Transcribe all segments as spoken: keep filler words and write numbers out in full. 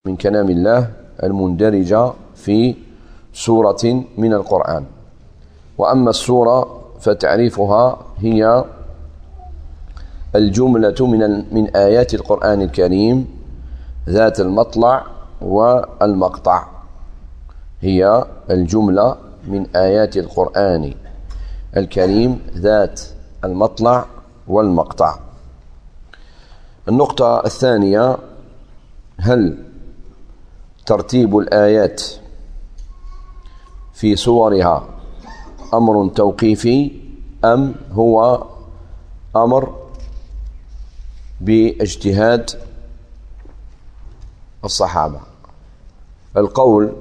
من كلام الله المندرجة في سورة من القرآن. وأما السورة فتعريفها هي الجملة من من آيات القرآن الكريم ذات المطلع والمقطع. هي الجملة من آيات القرآن الكريم ذات المطلع والمقطع. النقطة الثانية: هل ترتيب الآيات في صورها أمر توقيفي أم هو أمر باجتهاد الصحابة؟ القول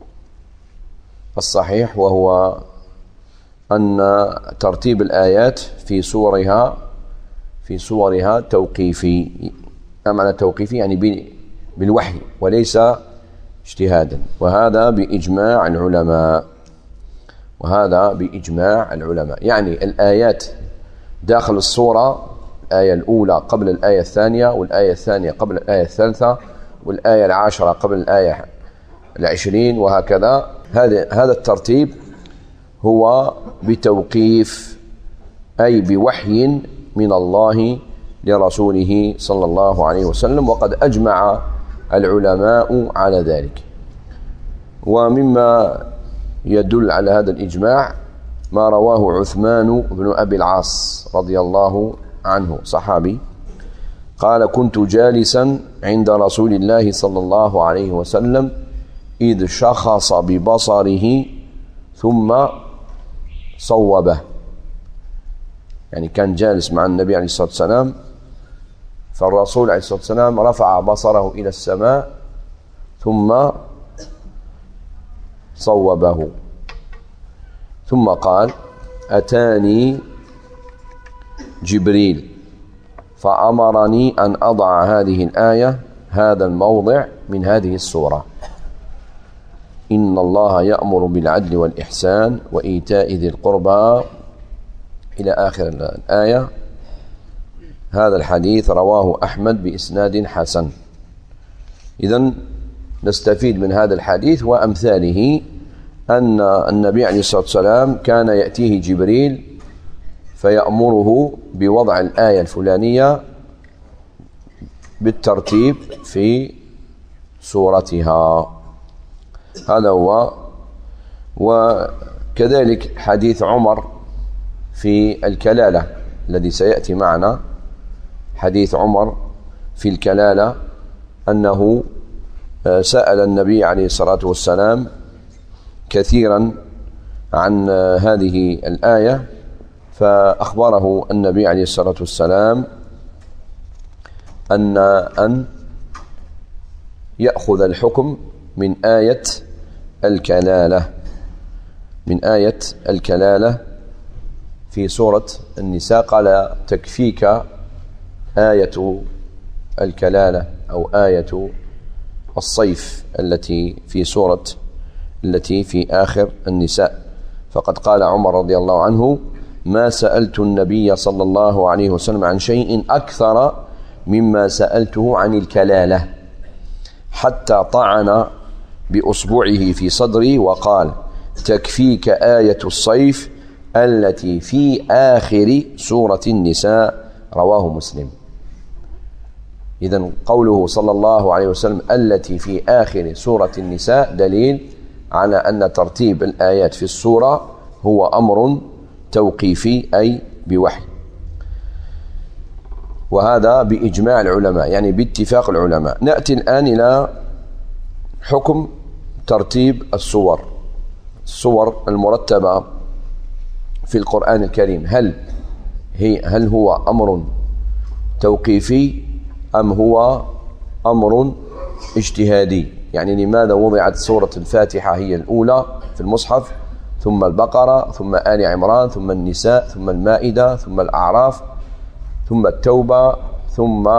الصحيح وهو أن ترتيب الآيات في صورها في صورها توقيفي. ما معنى توقيفي؟ يعني بالوحي وليس اجتهادا، وهذا بإجماع العلماء وهذا بإجماع العلماء يعني الآيات داخل الصورة، الآية الأولى قبل الآية الثانية، والآية الثانية قبل الآية الثالثة، والآية العاشرة قبل الآية العشرين، وهكذا. هذا هذا الترتيب هو بتوقيف، أي بوحي من الله لرسوله صلى الله عليه وسلم، وقد أجمع العلماء على ذلك. ومما يدل على هذا الإجماع ما رواه عثمان بن أبي العاص رضي الله عنه، صحابي، قال: كنت جالسا عند رسول الله صلى الله عليه وسلم إذ شخص ببصره ثم صوبه. يعني كان جالس مع النبي عليه الصلاة والسلام، فالرسول عليه الصلاة والسلام رفع بصره إلى السماء ثم صوبه، ثم قال: أتاني جبريل فأمرني أن أضع هذه الآية هذا الموضع من هذه السورة: إن الله يأمر بالعدل والإحسان وإيتاء ذي القربى، إلى آخر الآية. هذا الحديث رواه أحمد بإسناد حسن. إذن نستفيد من هذا الحديث وأمثاله أن النبي عليه الصلاة والسلام كان يأتيه جبريل فيأمره بوضع الآية الفلانية بالترتيب في سورتها. هذا هو. وكذلك حديث عمر في الكلالة الذي سيأتي معنا، حديث عمر في الكلالة أنه سأل النبي عليه الصلاة والسلام كثيرا عن هذه الآية، فأخبره النبي عليه الصلاة والسلام أن أن يأخذ الحكم من آية الكلالة من آية الكلالة في سورة النساء. قال: تكفيك آية الكلالة أو آية الصيف التي في سورة التي في آخر النساء. فقد قال عمر رضي الله عنه: ما سألت النبي صلى الله عليه وسلم عن شيء أكثر مما سألته عن الكلالة، حتى طعن بأصبعه في صدري وقال: تكفيك آية الصيف التي في آخر سورة النساء. رواه مسلم. إذن قوله صلى الله عليه وسلم التي في آخر سورة النساء دليل على أن ترتيب الآيات في السورة هو أمر توقيفي، أي بوحي، وهذا بإجماع العلماء يعني باتفاق العلماء. نأتي الآن إلى حكم ترتيب السور السور المرتبة في القرآن الكريم. هل هي هل هو أمر توقيفي أم هو أمر اجتهادي؟ يعني لماذا وضعت سورة الفاتحة هي الأولى في المصحف، ثم البقرة، ثم آل عمران، ثم النساء، ثم المائدة، ثم الأعراف، ثم التوبة، ثم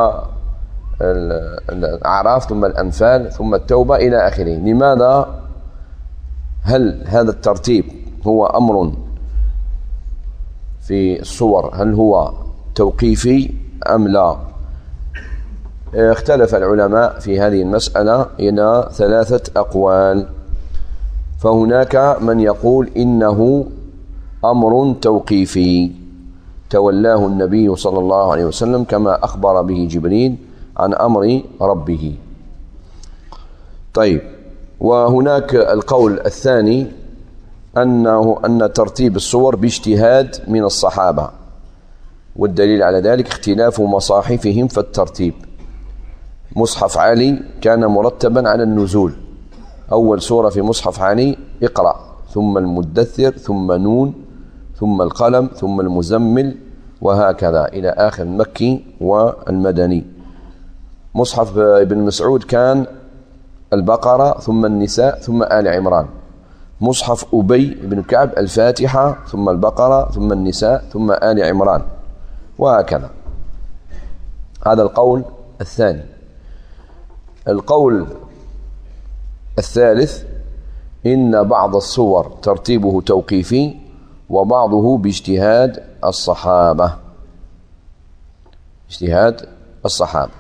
الأعراف، ثم الأنفال، ثم التوبة إلى آخره؟ لماذا؟ هل هذا الترتيب هو أمر في الصور هل هو توقيفي أم لا؟ اختلف العلماء في هذه المسألة إلى ثلاثة أقوال. فهناك من يقول إنه أمر توقيفي تولاه النبي صلى الله عليه وسلم كما أخبر به جبريل عن أمر ربه. طيب، وهناك القول الثاني أنه أن ترتيب الصور باجتهاد من الصحابة، والدليل على ذلك اختلاف مصاحفهم في الترتيب. مصحف علي كان مرتبا على النزول، أول سورة في مصحف علي اقرأ، ثم المدثر، ثم نون، ثم القلم، ثم المزمل، وهكذا إلى آخر المكي والمدني. مصحف ابن مسعود كان البقرة، ثم النساء، ثم آل عمران. مصحف أبي بن كعب الفاتحة، ثم البقرة، ثم النساء، ثم آل عمران، وهكذا. هذا القول الثاني. القول الثالث إن بعض الصور ترتيبه توقيفي وبعضه باجتهاد الصحابة، اجتهاد الصحابة.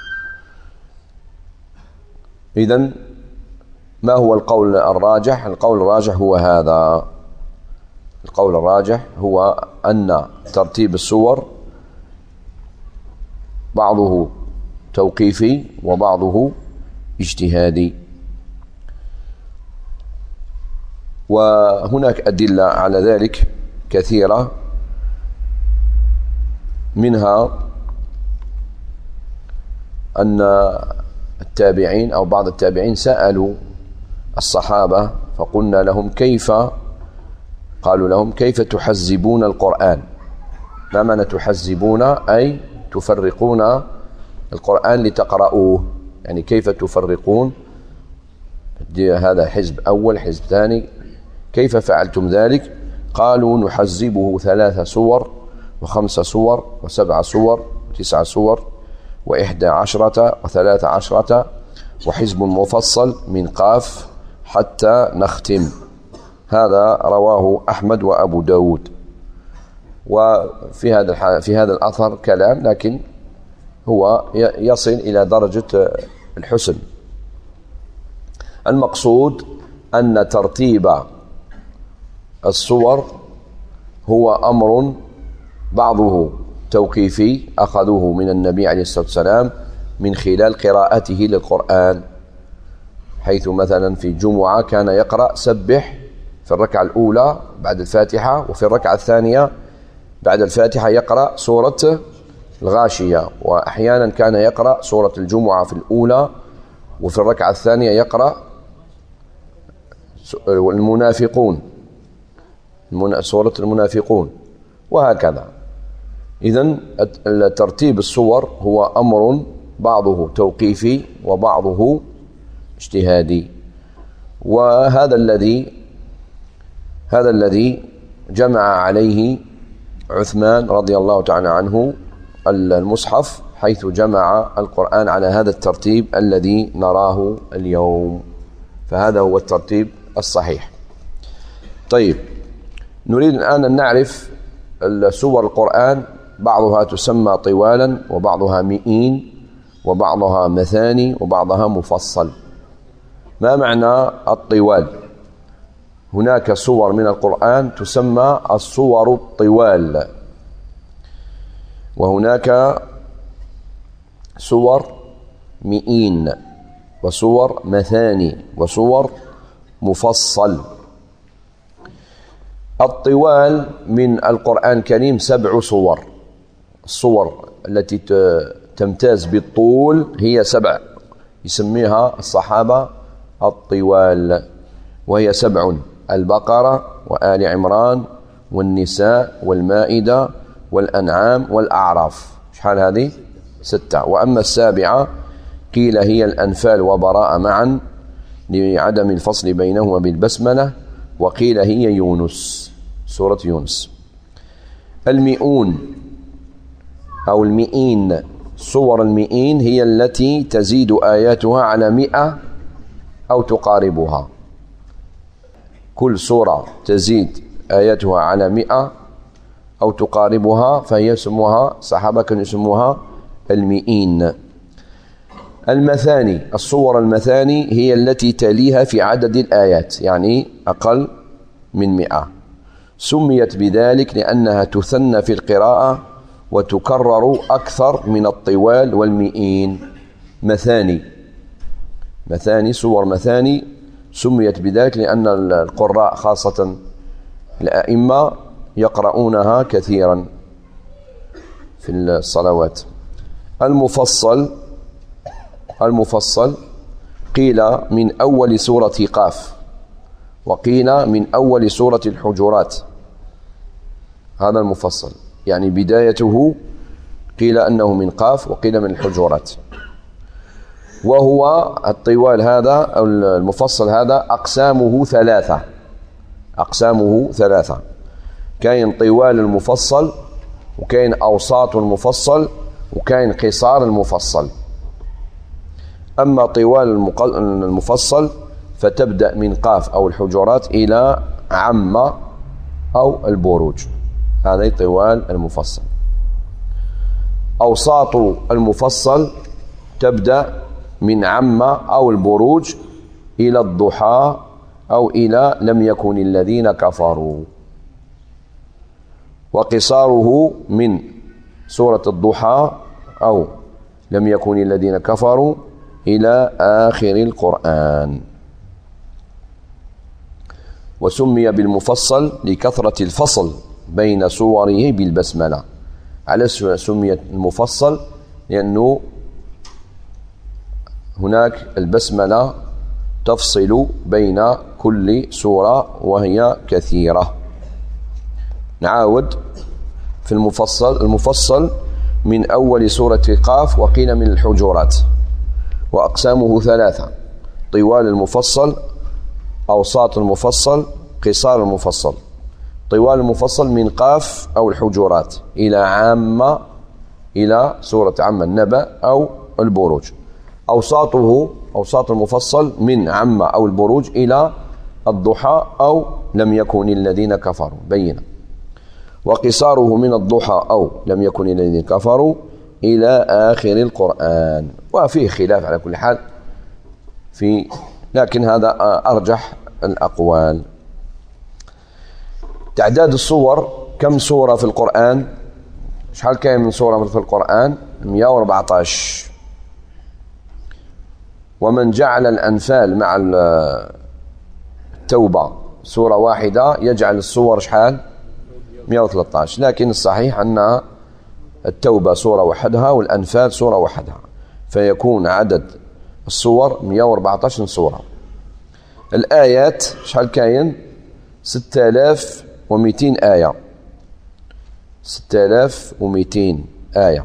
إذن ما هو القول الراجح؟ القول الراجح هو هذا. القول الراجح هو أن ترتيب الصور بعضه توقيفي وبعضه اجتهادي. وهناك أدلة على ذلك كثيرة، منها أن التابعين أو بعض التابعين سألوا الصحابة فقلنا لهم كيف قالوا لهم كيف تحزبون القرآن؟ ما معنى تحزبون؟ أي تفرقون القرآن لتقرؤوه، يعني كيف تفرقون هذا حزب أول حزب ثاني، كيف فعلتم ذلك؟ قالوا نحزبه ثلاث صور وخمس صور وسبع صور وتسع صور وإحدى عشرة وثلاث عشرة وحزب مفصل من قاف حتى نختم. هذا رواه أحمد وأبو داود. وفي هذا في هذا الأثر كلام، لكن هو يصل إلى درجة الحسن. المقصود أن ترتيب الصور هو أمر بعضه توقيفي أخذوه من النبي عليه الصلاة والسلام من خلال قراءته للقرآن، حيث مثلا في الجمعة كان يقرأ سبح في الركعة الأولى بعد الفاتحة، وفي الركعة الثانية بعد الفاتحة يقرأ سورة الغاشية، وأحيانا كان يقرأ سورة الجمعة في الأولى وفي الركعة الثانية يقرأ المنافقون سورة المنافقون، وهكذا. إذن ترتيب الصور هو أمر بعضه توقيفي وبعضه اجتهادي. وهذا الذي هذا الذي جمع عليه عثمان رضي الله تعالى عنه المصحف، حيث جمع القرآن على هذا الترتيب الذي نراه اليوم، فهذا هو الترتيب الصحيح. طيب، نريد الآن أن نعرف سور القرآن. بعضها تسمى طوالا، وبعضها مئين، وبعضها مثاني، وبعضها مفصل. ما معنى الطوال؟ هناك صور من القرآن تسمى الصور الطوال، وهناك صور مئين، وصور مثاني، وصور مفصل. الطوال من القرآن الكريم سبع صور. الصور التي تمتاز بالطول هي سبع، يسميها الصحابة الطوال، وهي سبع: البقرة وآل عمران والنساء والمائدة والأنعام والأعراف. شحال هذه؟ ستة. وأما السابعة قيل هي الأنفال وبراءة معا لعدم الفصل بينهما بالبسملة، وقيل هي يونس، سورة يونس. المئون أو المئين، صور المئين هي التي تزيد آياتها على مئة أو تقاربها. كل سورة تزيد آياتها على مئة أو تقاربها فهي يسموها، صحابة كانوا يسموها المئين. المثاني، الصور المثاني هي التي تليها في عدد الآيات، يعني أقل من مئة. سميت بذلك لأنها تثنى في القراءة وتكرر أكثر من الطوال والمئين. مثاني، مثاني، صور مثاني سميت بذلك لأن القراء خاصة الأئمة يقرؤونها كثيرا في الصلوات. المفصل، المفصل قيل من أول سورة قاف، وقيل من أول سورة الحجرات. هذا المفصل، يعني بدايته قيل أنه من قاف وقيل من الحجرات. وهو الطوال هذا أو المفصل هذا أقسامه ثلاثة، أقسامه ثلاثة. كاين طوال المفصل، وكاين أوساط المفصل، وكاين قصار المفصل. أما طوال المفصل فتبدأ من قاف أو الحجرات إلى عم أو البروج، هذا طوال المفصل. أوساط المفصل تبدأ من عم أو البروج إلى الضحى أو إلى لم يكن الذين كفروا. وقصاره من سورة الضحى أو لم يكن الذين كفروا إلى آخر القرآن. وسمي بالمفصل لكثرة الفصل بين صوره بالبسملة. على سمي المفصل لأنه هناك البسملة تفصل بين كل سورة وهي كثيرة. نعاود في المفصل، المفصل من أول سورة قاف وقيل من الحجرات، وأقسامه ثلاثة: طوال المفصل، أوساط المفصل، قصار المفصل. طوال المفصل من قاف أو الحجرات إلى عامة، إلى سورة عامة النبأ أو البروج. أوساطه، أوساط المفصل من عامة أو البروج إلى الضحى أو لم يكن الذين كفروا بينا. وقصاره من الضحى أو لم يكن الذين كفروا إلى آخر القرآن. وفيه خلاف على كل حال في، لكن هذا أرجح الأقوال. تعداد الصور، كم سورة في القرآن؟ شحال كاين من سورة في القرآن؟ مئة وأربعة عشر. ومن جعل الأنفال مع التوبة سورة واحدة يجعل الصور شحال؟ مئة وثلاثة عشر. لكن الصحيح أن التوبة سورة وحدها والأنفال سورة وحدها، فيكون عدد الصور مئة وأربعة عشر سورة. الآيات شحال كاين؟ ستة آلاف ومئتين آية، ستة آلاف ومئتين آية.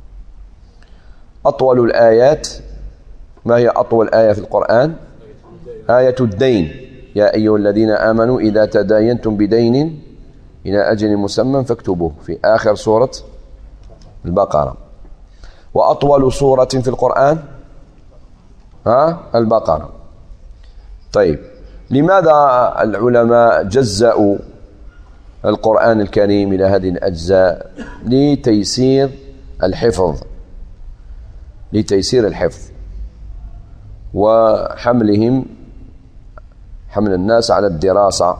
أطول الآيات، ما هي أطول آية في القرآن؟ آية الدين: يا أيها الذين آمنوا إذا تداينتم بدين إلى أجل مسمى فاكتبوه، في آخر سورة البقرة. وأطول سورة في القرآن ها البقرة. طيب، لماذا العلماء جزأوا القرآن الكريم إلى هذه الأجزاء؟ لتيسير الحفظ، لتيسير الحفظ وحملهم، حمل الناس على الدراسة.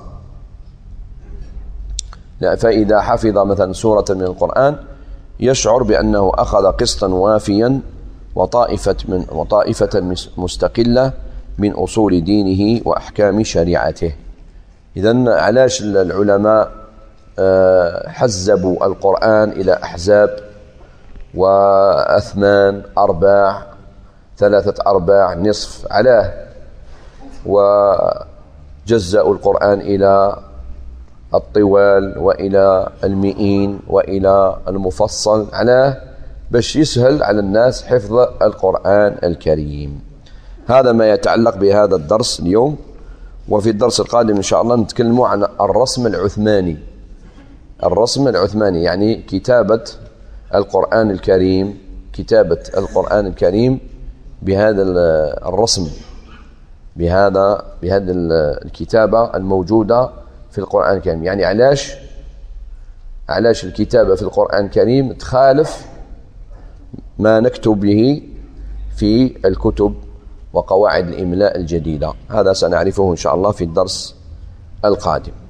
فإذا حفظ مثلا سورة من القرآن يشعر بأنه أخذ قسطا وافيا وطائفة من وطائفة مستقلة من أصول دينه وأحكام شريعته. إذن علاش العلماء حزبوا القرآن إلى أحزاب وأثمان، أرباع، ثلاثة أرباع، نصف؟ علاه؟ وجزأوا القرآن إلى الطوال وإلى المئين وإلى المفصل، علاه؟ باش يسهل على الناس حفظ القرآن الكريم. هذا ما يتعلق بهذا الدرس اليوم. وفي الدرس القادم إن شاء الله نتكلم عن الرسم العثماني. الرسم العثماني يعني كتابة القرآن الكريم، كتابة القرآن الكريم بهذا الرسم، بهذا بهذه الكتابة الموجودة في القرآن الكريم. يعني علاش علاش الكتابة في القرآن الكريم تخالف ما نكتب به في الكتب وقواعد الإملاء الجديدة. هذا سنعرفه إن شاء الله في الدرس القادم.